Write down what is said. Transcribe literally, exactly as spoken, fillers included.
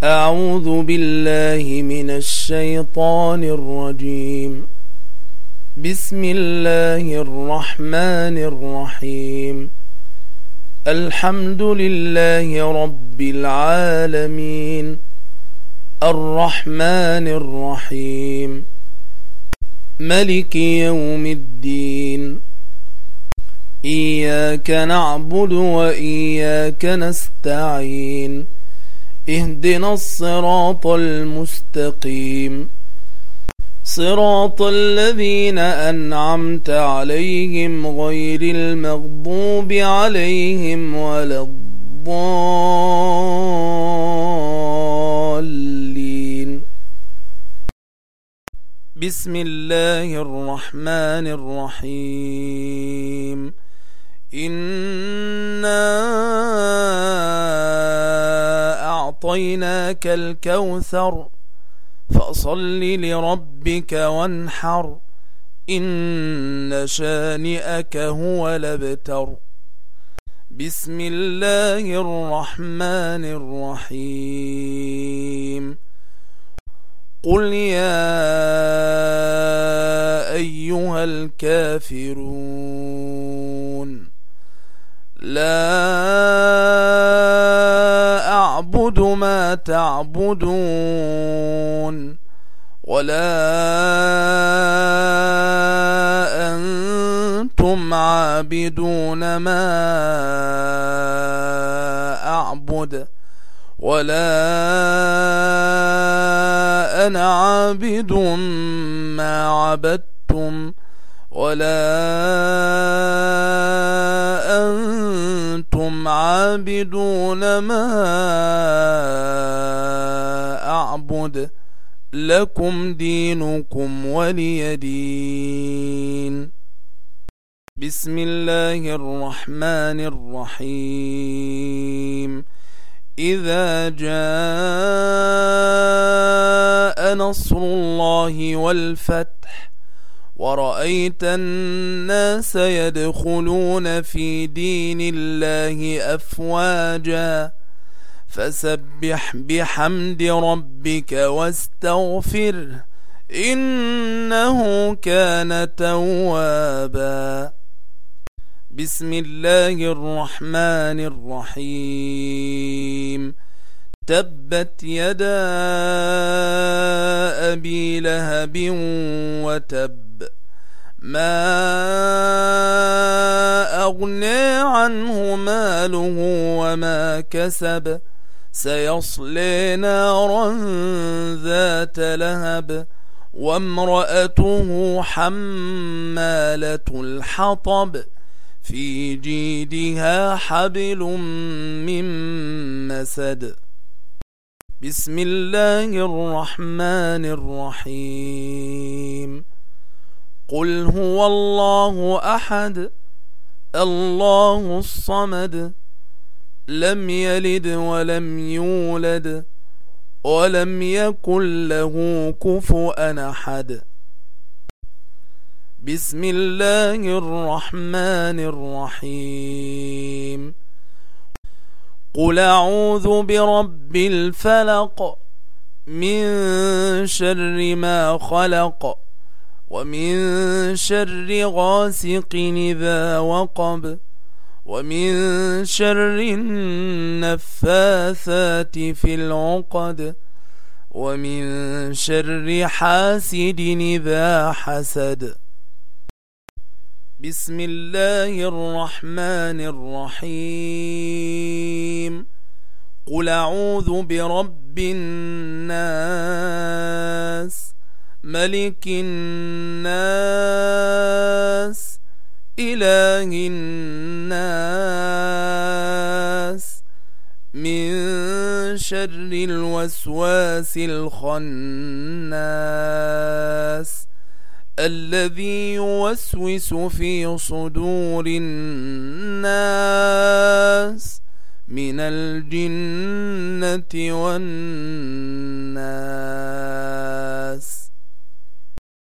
أعوذ بالله من الشيطان الرجيم. بسم الله الرحمن الرحيم. الحمد لله رب العالمين، الرحمن الرحيم، ملك يوم الدين. إياك نعبد وإياك نستعين. اهدنا الصراط المستقيم، صراط الذين أنعمت عليهم غير المغضوب عليهم ولا الضالين. بسم الله الرحمن الرحيم. إنا أعطيناك الكوثر فصل لربك وانحر، إن شانئك هو الأبتر. بسم الله الرحمن الرحيم. قل يا أيها الكافرون لا أعبد ما تعبدون ولا أنتم عابدون ما أعبد ولا أنا عابد ما عبدتم ولا أنتم عابدون ما أعبد، لكم دينكم ولي دين. بسم الله الرحمن الرحيم. إذا جاء نصر الله والفتح ورأيت الناس يدخلون في دين الله أفواجا فسبح بحمد ربك واستغفره إنه كان توابا. بسم الله الرحمن الرحيم. تبت يدا أبي لهب وتب، ما أغنى عنه ماله وما كسب، سيصلي نارا ذات لهب وامرأته حمالة الحطب في جيدها حبل من مسد. بسم الله الرحمن الرحيم. قل هو الله أحد الله الصمد لم يلد ولم يولد ولم يكن له كفؤا أحد. بسم الله الرحمن الرحيم. قل أعوذ برب الفلق من شر ما خلق ومن شر غاسق إذا وقب ومن شر النفاثات في العقد ومن شر حاسد إذا حسد. بسم الله الرحمن الرحيم. قل أعوذ برب الناس ملك الناس إله الناس من شر الوسواس الخناس الذي يوسوس في صدور الناس من الجنة والناس.